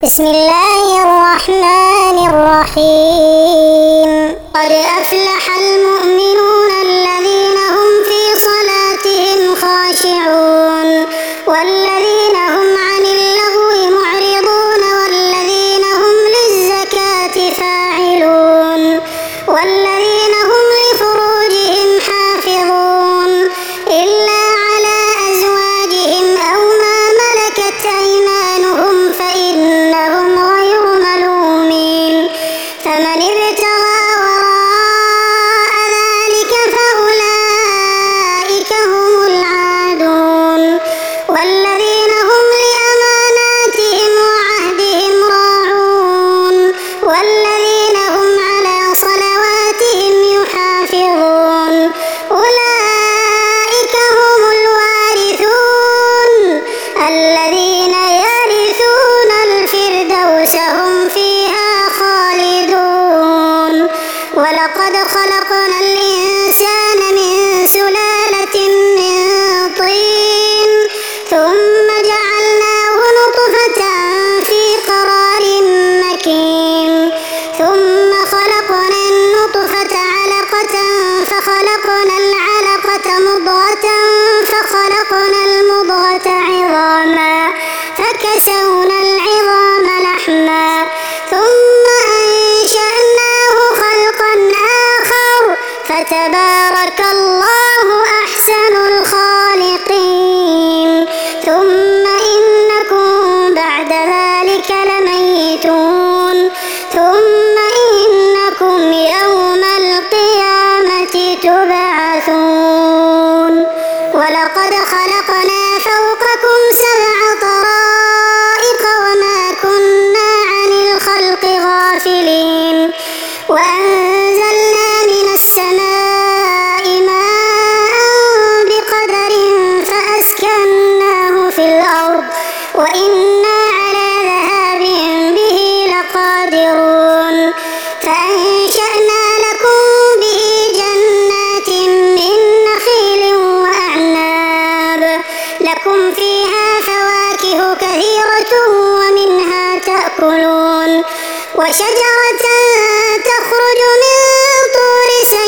بسم الله الرحمن الرحيم قد أفلح المؤمنون الذين هم في صلاتهم خاشعون والذين هم عن اللغو معرضون والذين هم للزكاة فاعلون والذين هم لفروجهم حافظون إلا على أزواجهم أو ما ملكت أيمانهم فإنهم غير ملومين فمن ابتغى وراء ذلك فأولئك هم العادون والذين هم لأماناتهم وعهدهم راعون والذين هم على صلواتهم يحافظون أولئك هم الوارثون الذين يرثون الفردوس هم فيها خالدون ولقد خلقنا الإنسان من سلالة من طين ثم جعلناه نطفة في قرار مكين ثم خلقنا النطفة علقة فخلقنا العلقة مضغة فخلقنا المضغة عظاما فكسونا العظام لحما ثم أنشأناه خلقا آخر فتبارك الله أحسن الخالقين ثم إنكم بعد ذلك لميتون ثم إنكم يوم القيامة تبعثون ولقد خلقنا فوقكم 7 طرائق وما كنا عن الخلق غافلين وأنزلنا من السماء ماء بقدر فأسكناه في الأرض وإنا على ذهاب به لقادرون فأنشأنا لكم به جنات من نخيل وأعناب لكم فيها فواكه كثيرة ومنها تأكلون وشجرة تخرج من طور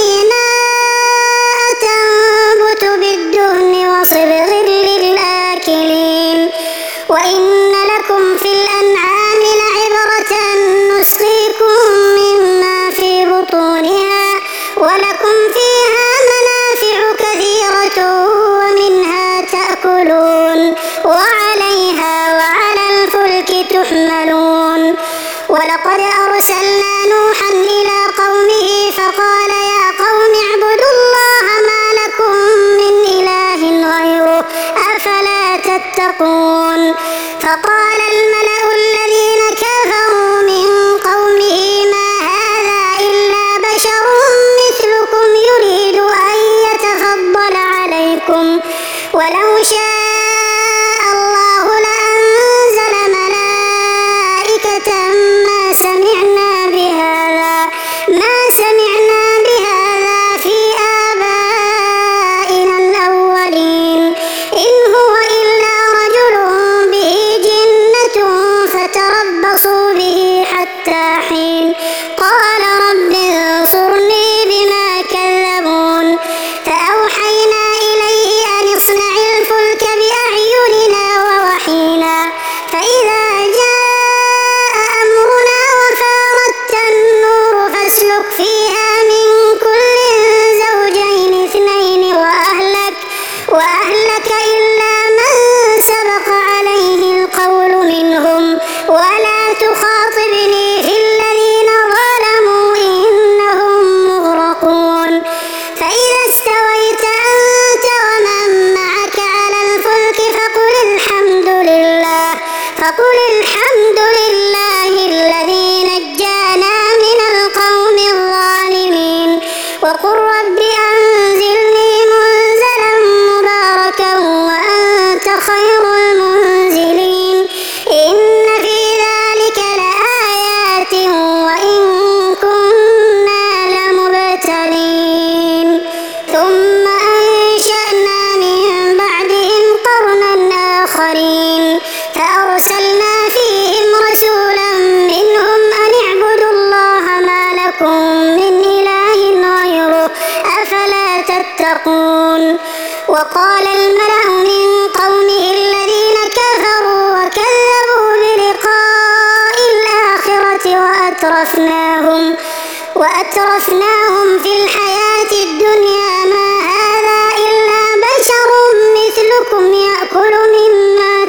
سيناء تنبت بالدهن وصبغ للآكلين وإن لكم في الأنعام لعبرة نسقيكم مما في بطونها ولكم فيها منافع كثيرة ومنها تأكلون وعليها وعلى الفلك تحملون ولقد أرسلنا نوحا إلى قومه فقال يا قوم اعبدوا الله ما لكم من إله غيره أفلا تتقون فقال الملأ الذين كفروا من قومه ما هذا إلا بشر مثلكم يريد أن يتفضل عليكم ولو شاء الله لأنزل ملائكة ما سمعنا بهذا في آبائنا الأولين إن هو إلا رجل به جنة الملأ من قومه الذين كفروا وكذبوا بلقاء الآخرة وأترفناهم في الحياة الدنيا ما هذا إلا بشر مثلكم يأكل مما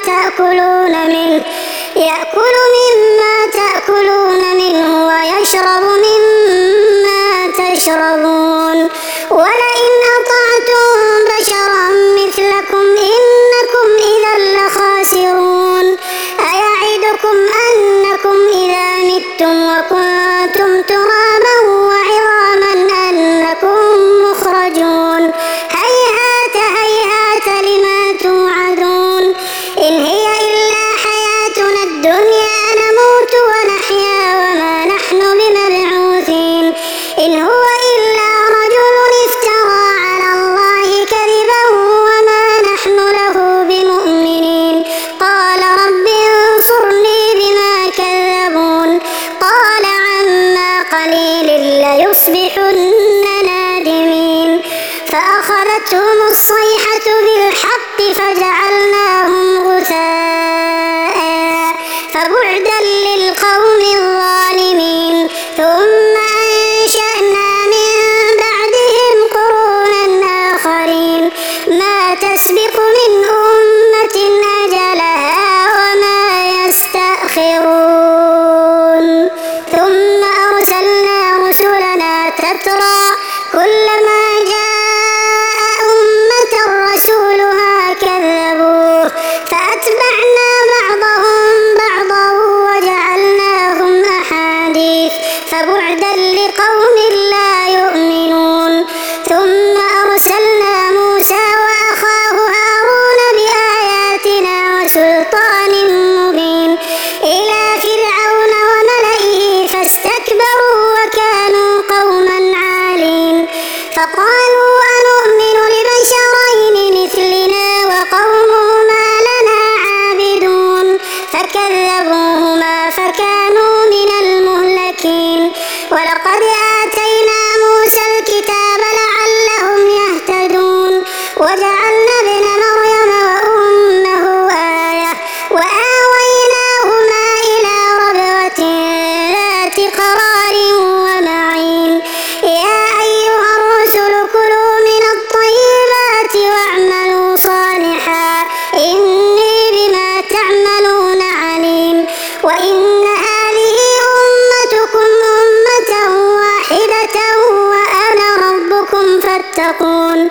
تأكلون منه ويشرب مما تشربون ولئن أطعتم بشرا مثلكم إنكم إذا لخاسرون أيعدكم أنكم إذا متم وكنتم ترابا وعظاما أنكم مخرجون هيهات هيهات لما توعدون إن هي إلا حياتنا الدنيا نموت ونحيا وما نحن بمبعوثين إن هو إلا رجل افترى على الله كذبا وما نحن له بمؤمنين قال رب انصرني بما كذبون قال عما قليل ليصبحن نادمين فأخذتهم الصيحة بالحق فجعلناهم غثاء فبعدا للقوم الظالمين ثم أنشأنا من بعدهم قرونا آخرين ما تسبق من أمة أجلها وما يستأخرون ثم أرسلنا رسلنا تترى كلما جاء أمة رسولها كذبوه فأتبعنا بعضهم بعضا وجعلناهم أحاديث فبعدا لقوم لا يؤمنون ثم أرسلنا موسى وأخاه هارون بآياتنا وسلطان مبين إلى فرعون وملئه فاستكبروا وكانوا قوما عالين فقالوا أنؤمن لبشرين مثلنا وقومهما لنا عابدون فكذبوهما فكانوا من المهلكين ولقد آتينا موسى الكتاب لعلهم يهتدون وجعلنا ابن مريم وأمه آية وآويناهما إلى ربوة ذات قرار ومعين يا أيها الرسل كلوا من الطيبات واعملوا صالحا إني بما تعملون عليم وإن هذه أمتكم أمة واحدة وأنا ربكم فاتقون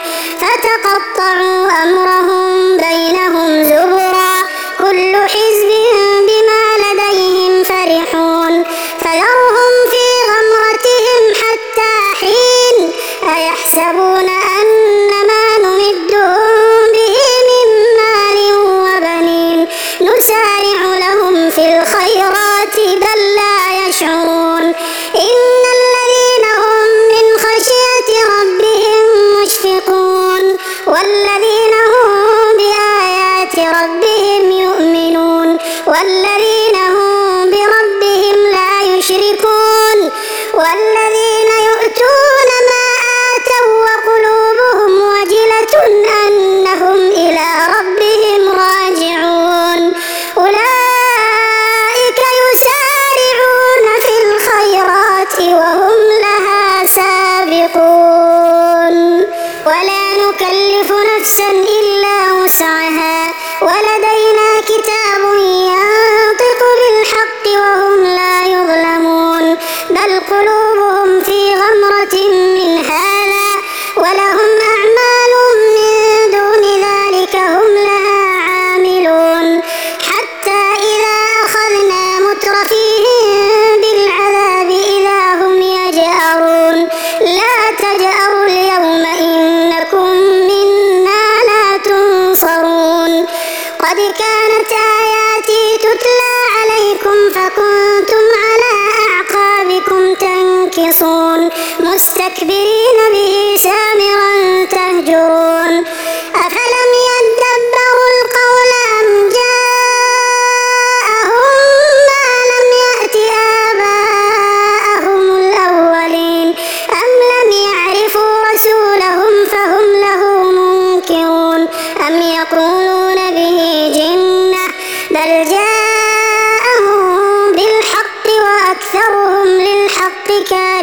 فتقطعوا أمرهم بينهم زبرا كل حزب بما لديهم فرحون فذرهم في غمرتهم حتى حين أيحسبون أن ما نمدهم به من مال وبنين نسارع لهم في الخيرات بل لا يشعرون إن الذين هم من خشية ربهم مشفقون والذين هم بآيات ربهم يؤمنون والذين هم بربهم لا يشركون والذين يؤتون ما آتوا وقلوبهم وجلة أنهم إلى ربهم راجعون أولئك يسارعون في الخيرات وهم لها سابقون ولا نكلف نفسا إلا وسعها ولدينا كتاب ينطق بالحق وهم لا يظلمون بل قلوبهم في غمرة من هذا ولهم أعمال من دون ذلك هم لها عاملون حتى إذا أخذنا مترفيهم بالعذاب إذا هم يجأرون لا تجأروا اليوم إنكم منا لا تنصرون قد كانت آياتي تتلى عليكم فكنتم على أعقابكم تنكصون مستكبرين به سامرا تهجرون أفلم يدبروا القول أم جاءهم ما لم يأت آباءهم الأولين أم لم يعرفوا رسولهم فهم له منكرون أم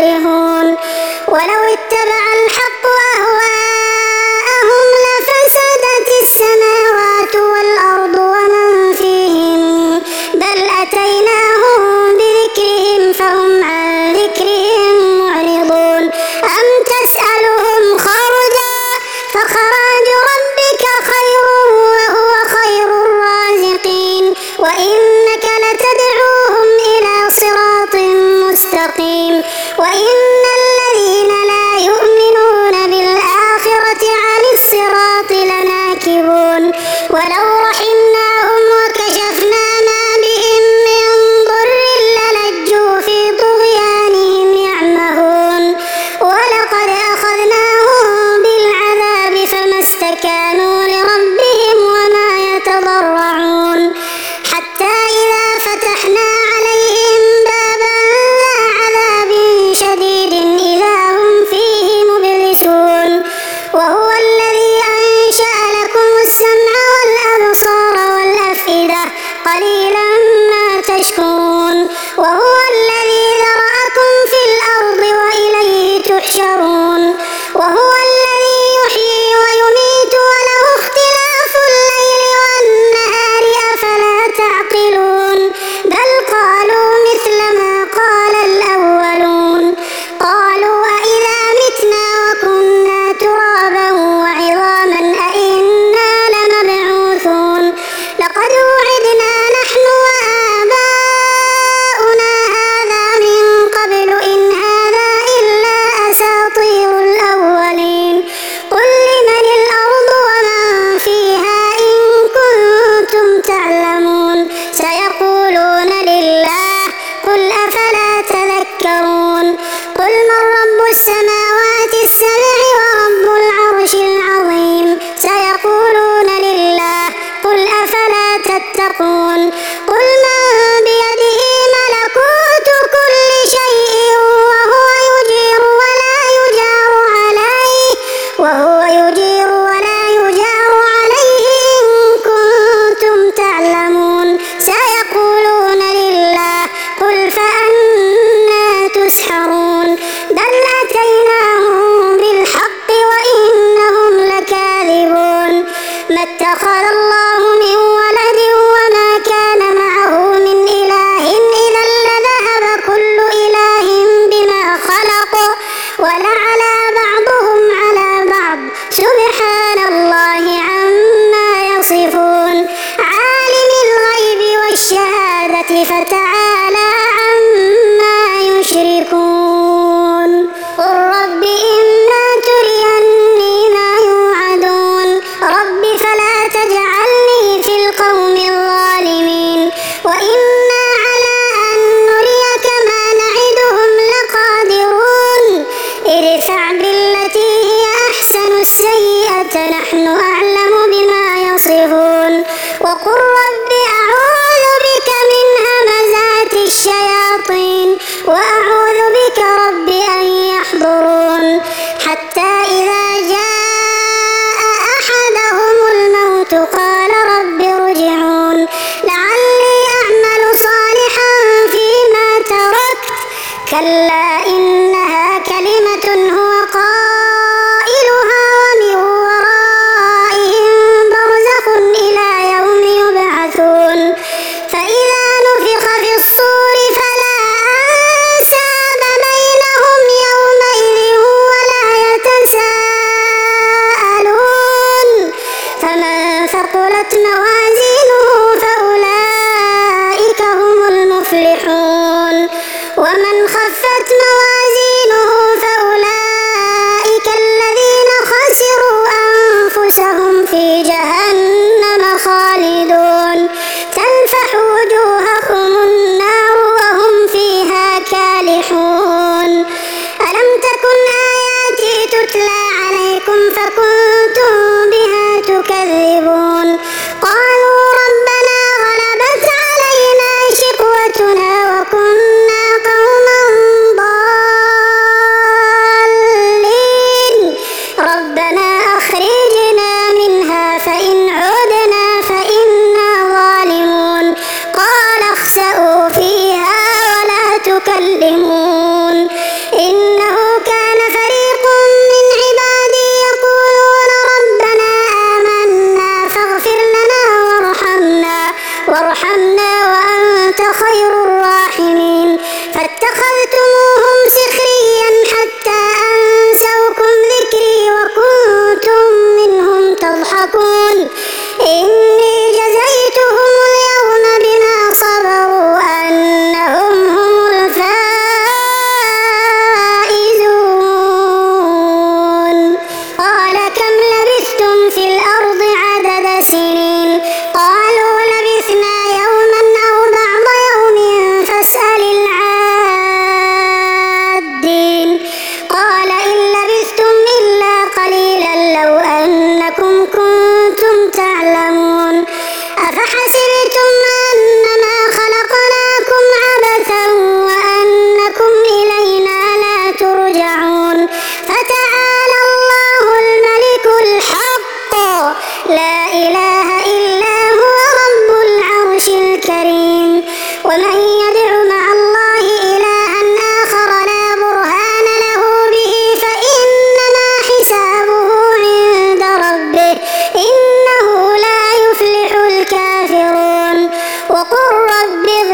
كارهون ولو اتبع الحق أهواءهم لفسدت السماوات والأرض ومن فيهن بل أتيناهم بذكرهم فهم عن ذكرهم معرضون أم تسألهم خرجا فخراج ربك خير وهو خير الرازقين وإنك لتدعوهم إلى صراط مستقيم وإن الذين لا يؤمنون بالآخرة عن الصراط لناكبون ولو رحمناهم وكشفنا ما بهم من ضر للجوا في طغيانهم يعمهون ولقد أخذناهم بالعذاب فما استكانوا لربهم وما يتضرعون حتى إذا فتحنا عليهم بابا ذا عذاب شديد إذا هم فيه مبلسون وهو الذي أنشأ لكم السمع والأبصار والأفئدة قليلا ما تشكرون وهو الذي ذرأكم في الأرض وإليه تحشرون وهو الذي يحيي ويميت وله اختلاف الليل والنهار أفلا تعقلون بل قالوا مثل ما قال الأولون قالوا أإذا متنا وكنا ترابا وعظاما أإنا لمبعوثون لقد وعدنا نحن وآباؤنا هذا من قبل إن هذا إلا أساطير الأولين قل لمن الأرض ومن فيها إن كنتم تعلمون سيقولون لله قل أفلا تذكرون قل من رب السماوات السبع ورب العرش العظيم سيقولون لله قل أفلا تتقون قل من بيده ملكوت كل شيء وهو يجير ولا يجار عليه إن كنتم تعلمون سيقولون لله قل فأنى تسحرون بل أتيناهم بالحق وإنهم لكاذبون ما اتخذ الله من ولد وما كان معه من إله إذا لذهب كل إله بما خلق ولعلى بعضهم على بعض سبحان الله عما يصفون عالم الغيب والشهادة فتعالى عما يشركون قل رب إما تريني ما يوعدون رب فلا تجعلني في القوم الظالمين وإنا على أن نريك ما نعدهم لقادرون ادفع بالتي هي أحسن السيئة نحن أعلم بما يصفون وقل رب أعوذ بك من همزات الشياطين وأعوذ بك رب أن يحضرون حتى إذا جاء أحدهم الموت قال رب ارجعون لعلي أعمل صالحا فيما تركت كلا إنها كلمة هو قائلها ومن ورائهم برزخ إلى يوم يبعثون فإذا نفخ في الصور فلا أنساب بينهم يومئذ ولا يتساءلون فمن ثقلت موازينه فأولئك هم المفلحون ومن خفت موازينه فأولئك الذين خسروا أنفسهم في جهنم خالدون تلفح وجوههم النار وهم فيها كالحون ألم تكن آياتي تتلى عليكم فكنتم بها تكذبون قالوا ربنا غلبت علينا شقوتنا وكنا قوما ضالين ربنا أخرجنا منها فإن عدنا فإنا ظالمون قال اخسئوا فيها ولا تكلمون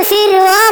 يغفر